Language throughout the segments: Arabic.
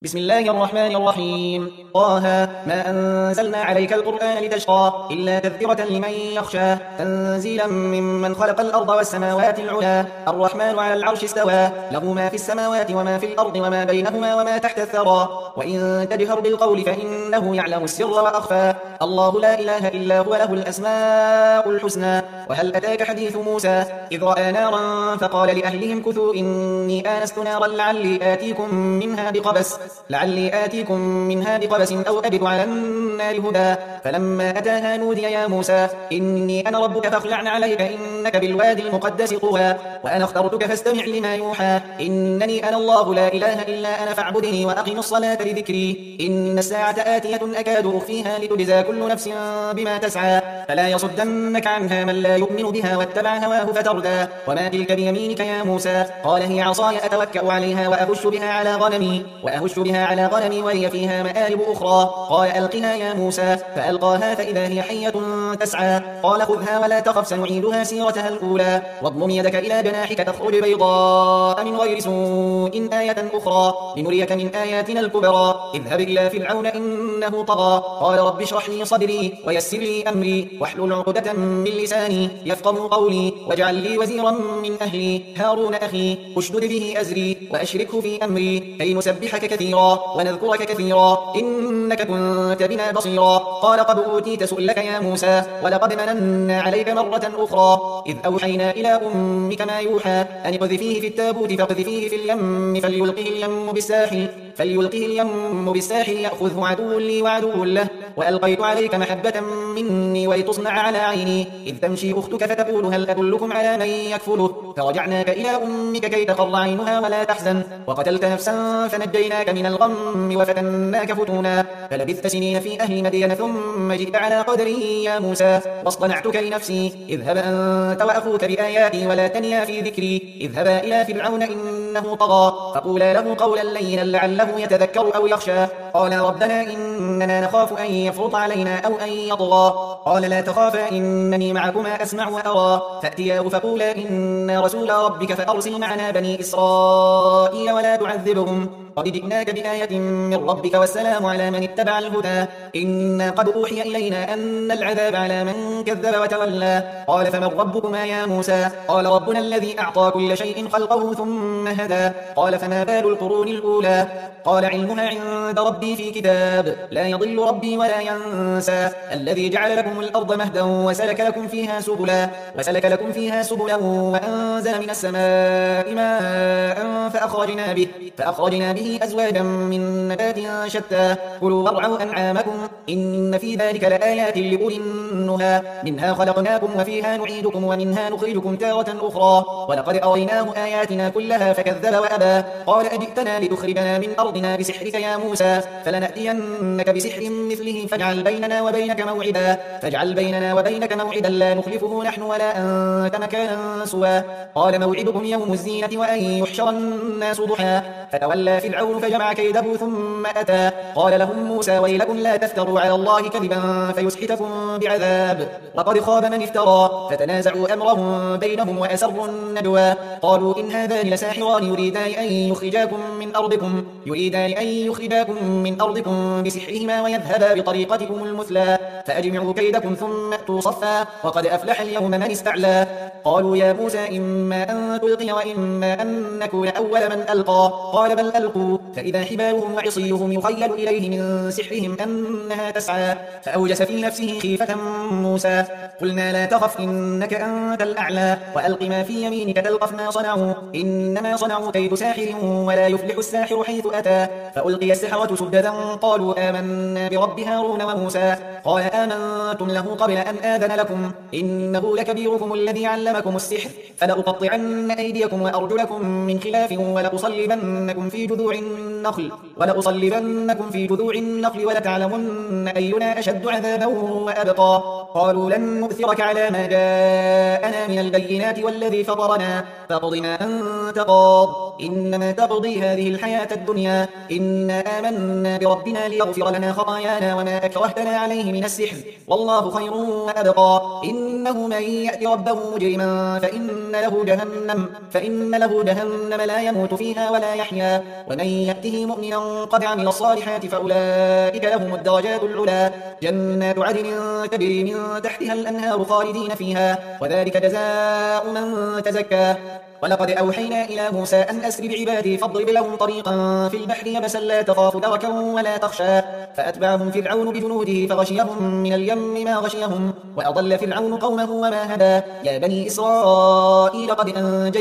بسم الله الرحمن الرحيم. طه ما أنزلنا عليك القرآن لتشقى إلا تذكرة لمن يخشى تنزيلا ممن خلق الأرض والسماوات العلى الرحمن على العرش استوى له ما في السماوات وما في الأرض وما بينهما وما تحت الثرى وإن تجهر بالقول فإنه يعلم السر وأخفى الله لا إله إلا هو له الأسماء الحسنى. وهل أتاك حديث موسى إذ رأى نارا فقال لأهلهم كثوا إني آنست نارا لعلي آتيكم منها بقبس أو أجد على النار هدى فلما أتاها نودي يا موسى إني أنا ربك فاخلع عليك إنك بالوادي المقدس طوى وأنا اخترتك فاستمع لما يوحى إنني أنا الله لا إله إلا أنا فاعبدني وأقم الصلاة لذكري إن الساعة آتية أكاد أخفيها لتجزى كل نفس بما تسعى فلا يصدنك عنها من لا يؤمن بها واتبع هواه فتردى وما تلك بيمينك يا موسى قال هي عصاي أتوكأ عليها وأهش بها على غنمي وهي فيها مآرب أخرى قال ألقها يا موسى فألقاها فإذا هي حية تسعى قال خذها ولا تخف سنعيدها سيرتها الأولى واضمم يدك إلى جناحك تخرج بيضاء من غير سوء آية أخرى لنريك من آياتنا الكبرى اذهب إلى فرعون إنه طغى قال رب اشرح لي صدري ويسر لي أمري واحلل عقدة من لساني يفقهوا قولي واجعل لي وزيرا من أهلي هارون أخي اشدد به أزري وأشركه في أمري كي نسبحك كثيرا ونذكرك كثيرا إنك كنت بنا بصيرا قال قد أوتيت سؤلك يا موسى ولقد مننا عليك مرة أخرى إذ أوحينا إلى أمك ما يوحى أن اقذفيه في التابوت فاقذفيه في اليم فليلقه اليم بالساحل يأخذه عدو لي وعدو له وألقيت عليك محبة مني ولتصنع على عيني إذ تمشي أختك فتقول هل أدلكم على من يكفله فرجعناك إلى أمك كي تقر عينها ولا تحزن وقتلت نفسا فنجيناك من الغم وفتناك فتونا فلبثت سنين في أهل مدين ثم جئت على قدري يا موسى واصطنعتك لنفسي اذهب أنت وأخوك بآياتي ولا تنيا في ذكري اذهبا إلى فرعون إنه طغى فقولا له قولا لينا لعله يتذكر أو يخشى قال ربنا إننا نخاف أن يفرط علينا أو أن يطغى قال لا تخافا إنني معكما أسمع وأرى فأتياه فقولا إنا رسول ربك فأرسل معنا بني إسرائيل ولا تعذبهم قد جئناك بآية من ربك والسلام على من اتبع الهدى إنا قد أوحي إلينا أن العذاب على من كذب وتولى قال فمن ربكما يا موسى قال ربنا الذي أعطى كل شيء خلقه ثم هدى قال فما بال القرون الأولى قال علمها عند ربي في كتاب لا يضل ربي ولا ينسى الذي جعل لكم الأرض مهدا وسلك لكم فيها سبلا وأنزل من السماء ماء فأخرجنا به أزواجا من نبات شتى كلوا وارعوا أنعامكم إن في ذلك لآيات لأولي النهى منها خلقناكم وفيها نعيدكم ومنها نخرجكم تارة أخرى ولقد أريناه آياتنا كلها فكذب وأبى قال أجئتنا لتخرجنا من أرضنا بسحرك يا موسى فلنأتينك بسحر مثله فاجعل بيننا وبينك موعدا لا نخلفه نحن ولا أنت مكانا سوى قال موعدكم يوم الزينة وأن يحشر الناس ضحى فتولى فرعون فجمع كيده ثم أتى قال لهم موسى ويلكم لا تفتروا على الله كذبا فيسحتكم بعذاب وقد خاب من افترى فتنازعوا أمرهم بينهم وأسروا النجوى قالوا إن هذان لساحران يريدان أن يخرجاكم من أرضكم بسحرهما ويذهبا بطريقتكم المثلى فأجمعوا كيدكم ثم أتوا صفا وقد أفلح اليوم من استعلى قالوا يا موسى إما أن تلقي وإما أن نكون أول من ألقى قال بل ألقوا فإذا حبالهم وعصيهم يخيل إليه من سحرهم أنها تسعى فأوجس في نفسه خيفة موسى قلنا لا تخف إنك أنت الأعلى وألق ما في يمينك تلقف ما صنعوا إنما صنعوا كيد ساحر ولا يفلح الساحر حيث أتى فألقي السحرة سجدا قالوا آمنا برب هارون وموسى قال آمنتم له قبل أن آذن لكم إنه لكبيركم الذي علمكم السحر فلأقطعن أيديكم وأرجلكم من خلاف ولأصلبنكم في جذوع النخل ولتعلمن أينا أشد عذابا وأبقى قالوا لن نؤثرك على ما جاءنا من البينات والذي فطرنا فاقض ما أنت قاض إنما تقضي هذه الحياة الدنيا إنا آمنا بربنا ليغفر لنا خطايانا وما أكرهتنا عليه من السحر والله خير وأبقى إنه من يأت ربه مجرما مؤمنا فإن له جهنم لا يموت فيها ولا يحيا، ومن يأته مؤمنا قد عمل الصالحات فأولئك لهم الدرجات العلى، جنات عدن تجري من تحتها الأنهار خالدين فيها، وذلك جزاء من تزكى. ولقد أوحينا إلى موسى أن أسر بعبادي فاضرب لهم طريقا في البحر يبسا لا تخاف دركا ولا تخشى، فأتبعهم فرعون بجنوده فغشيهم من اليم ما غشيهم، وأضل فرعون قومه وما هدى. يا بني إسرائيل قد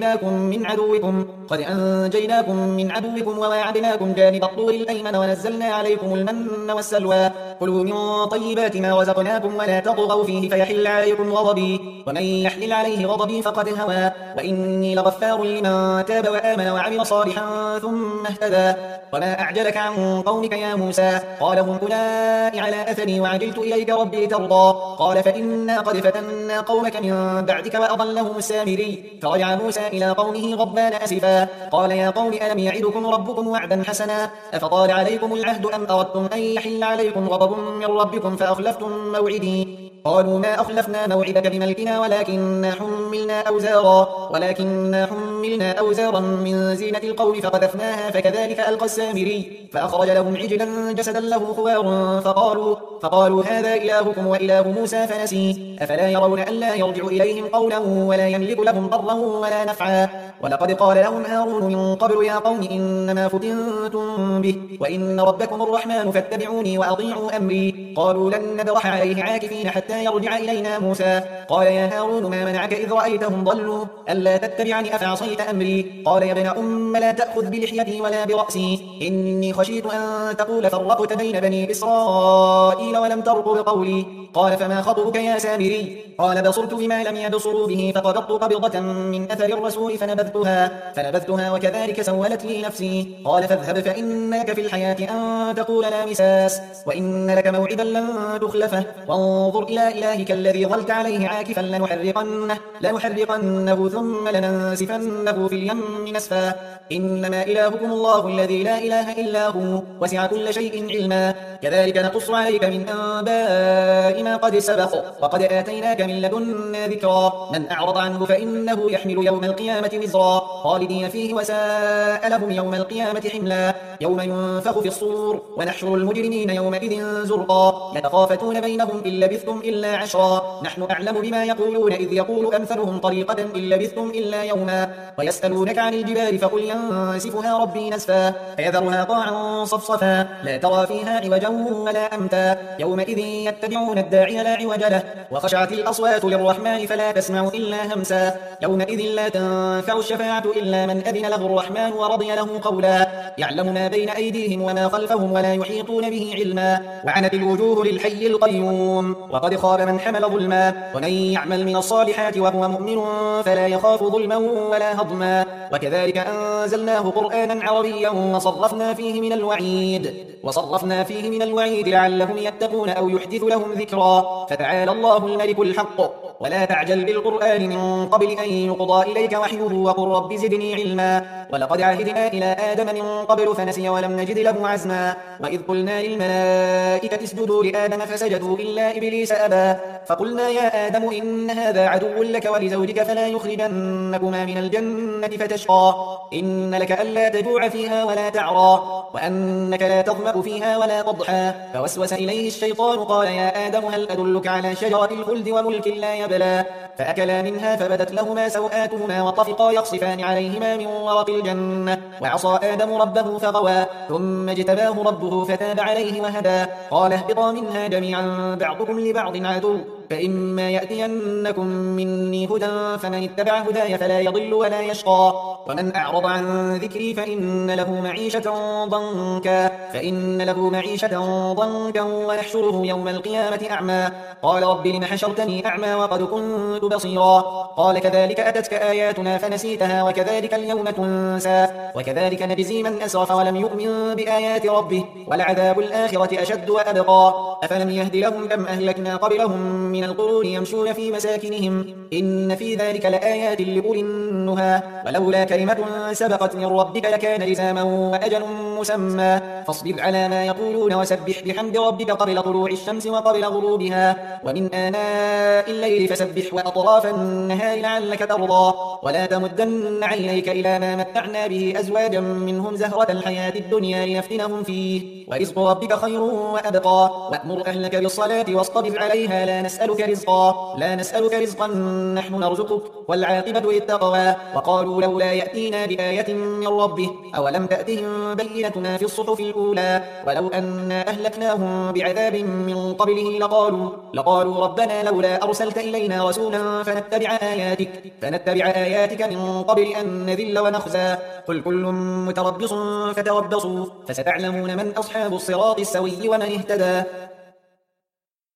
أنجيناكم من عدوكم وواعدناكم جانب الطور الأيمن ونزلنا عليكم المن والسلوى، كلوا من طيبات ما رزقناكم ولا تطغوا فيه فيحل عليكم غضبي، ومن يحلل عليه غضبي فقد هوى، وإني لغفار لمن تاب وآمن وعمل صالحا ثم اهتدى. وما أعجلك عن قومك يا موسى؟ قال هم أولئك على أثري وعجلت إليك ربي لترضى. قال فإنا قد فتنا قومك من بعدك وأضلهم السامري. فرجع موسى إلى قومه غضبان أسفا قال يا قوم ألم يعدكم ربكم وعدا حسنا أفطال عليكم العهد أم أردتم أن يحل عليكم غضب من ربكم فأخلفتم موعدي؟ قالوا ما أخلفنا موعدك بملكنا ولكننا حملنا أوزارا من زينة القوم فقذفناها فكذلك ألقى السامري، فأخرج لهم عجلا جسدا له خوار فقالوا هذا إلهكم وإله موسى فنسي، أفلا يرون ألا يرجع إليهم قولا ولا يملك لهم ضرا ولا نفعا. ولقد قال لهم هارون من قبل يا قوم إنما فتنتم به وإن ربكم الرحمن فاتبعوني وأطيعوا أمري. قالوا لن نبرح عليه عاكفين حتى يرجع إلينا موسى. قال يا هارون ما منعك إذ رأيتهم ضلوا ألا تتبعني أفعصيت أمري؟ قال يا ابن أم لا تأخذ بلحيتي ولا برأسي إني خشيت أن تقول فرقت بين بني إسرائيل ولم ترقب قولي. قال فما خطبك يا سامري؟ قال بصرت بما لم يبصروا به فقبضت قبضة من أثر الرسول فنبذتها وكذلك سولت لي نفسي. قال فاذهب فإن لك في الحياة أن تقول لا مساس وإن لك موعدا لن تخلفه وانظر إلى إلهك الذي ظلت عليه عاكفا لنحرقنه ثم لننسفنه في اليم نسفا. إنما إلهكم الله الذي لا إله إلا هو وسع كل شيء علما. كذلك نقص عليك من أنباء ما قد سبق وقد آتيناك من لدنا ذكرا. من أعرض عنه فإنه يحمل يوم القيامة وزرا خالدين فيه وساء لهم يوم القيامة حملا. يوم ينفخ في الصور ونحشر المجرمين يومئذ زرقا يتخافتون بينهم إن لبثتم إلا عشرا نحن أعلم بما يقولون إذ يقول أمثلهم طريقة إن لبثتم إلا يوما. ويسألونك عن الجبال فقل ينسفها ربي نسفا فيذرها قاعا صفصفا لا ترى فيها عوجا ولا أمتا. يومئذ يتبعون الداعي لا عوج له وخشعت الأصوات للرحمن فلا تسمع إلا همسا. يومئذ لا تنفع الشفاعة إلا من أذن له الرحمن ورضي له قولا. يعلم ما بين أيديهم وما خلفهم ولا يحيطون به علما. وعنت الوجوه للحي القيوم وقد خاب من حمل ظلما. ومن يعمل من الصالحات وهو مؤمن فلا يخاف ظلما ولا هضما. وكذلك أنزلناه قرآنا عربيا وصرفنا فيه من الوعيد لعلهم يتقون أو يحدث لهم ذكرا. فتعالى الله الملك الحق ولا تعجل بالقرآن من قبل أن يقضى إليك وحيه وقل رب زدني علما. ولقد عهدنا إلى آدم من قبل فنسي ولم نجد له عزما. وإذ قلنا للملائكة اسجدوا لآدم فسجدوا إلا إبليس أبى. فقلنا يا آدم إن هذا عدو لك ولزوجك فلا يخرجنكما من الجنة فتشقى. إن لك ألا تجوع فيها ولا تعرى وأنك لا تظمأ فيها ولا تضحى. فوسوس إليه الشيطان قال يا آدم هل أدلك على شجرة الخلد وملك لا يبلى. فأكلا منها فبدت لهما سوآتهما وطفقا يخصفان عليهما من ورق الجنة. وعصى آدم ربه فغوى ثم اجتباه ربه فتاب عليه وهدى. قال اهبطا منها جميعا بعضكم لبعض عدو فإما يأتينكم مني هدى فمن اتبع هداي فلا يضل ولا يشقى. ومن أعرض عن ذكري فإن له معيشة ضنكا ونحشره يوم القيامة أعمى. قال رب لم حشرتني أعمى وقد كنت بصيرا. قال كذلك أتتك آياتنا فنسيتها وكذلك اليوم تنسى. وكذلك نجزي من أسرف ولم يؤمن بآيات ربه ولعذاب الآخرة أشد وأبقى. أفلم يهد لهم كم أهلكنا قبلهم من القرون يمشون في مساكنهم إن في ذلك لآيات لأولي النهى ولولا كلمة سبقت من ربك لكان لزاما وأجل مسمى فاصبر على ما يقولون وسبح بحمد ربك قبل طلوع الشمس وقبل غروبها ومن آناء الليل فسبح وأطراف النهار لعلك ترضى ولا تمدن عينيك إلى ما متعنا به أزواجا منهم زهرة الحياة الدنيا لنفتنهم فيه ورزق ربك خير وأبقى وأمر أهلك بالصلاة واصطبر عليها لا نسألك رزقا نحن نرزقك والعاقبة للتقوى وقالوا لولا يأتينا بآية من ربه أولم تأتهم بينة ما في الصحف الأولى ولو أنا أهلكناهم بعذاب من قبله لقالوا ربنا لولا أرسلت إلينا رسولا فنتبع آياتك من قبل أن نذل ونخزى قل كل متربص فتربصوا فستعلمون من أصحاب الصراط السوي ومن اهتدى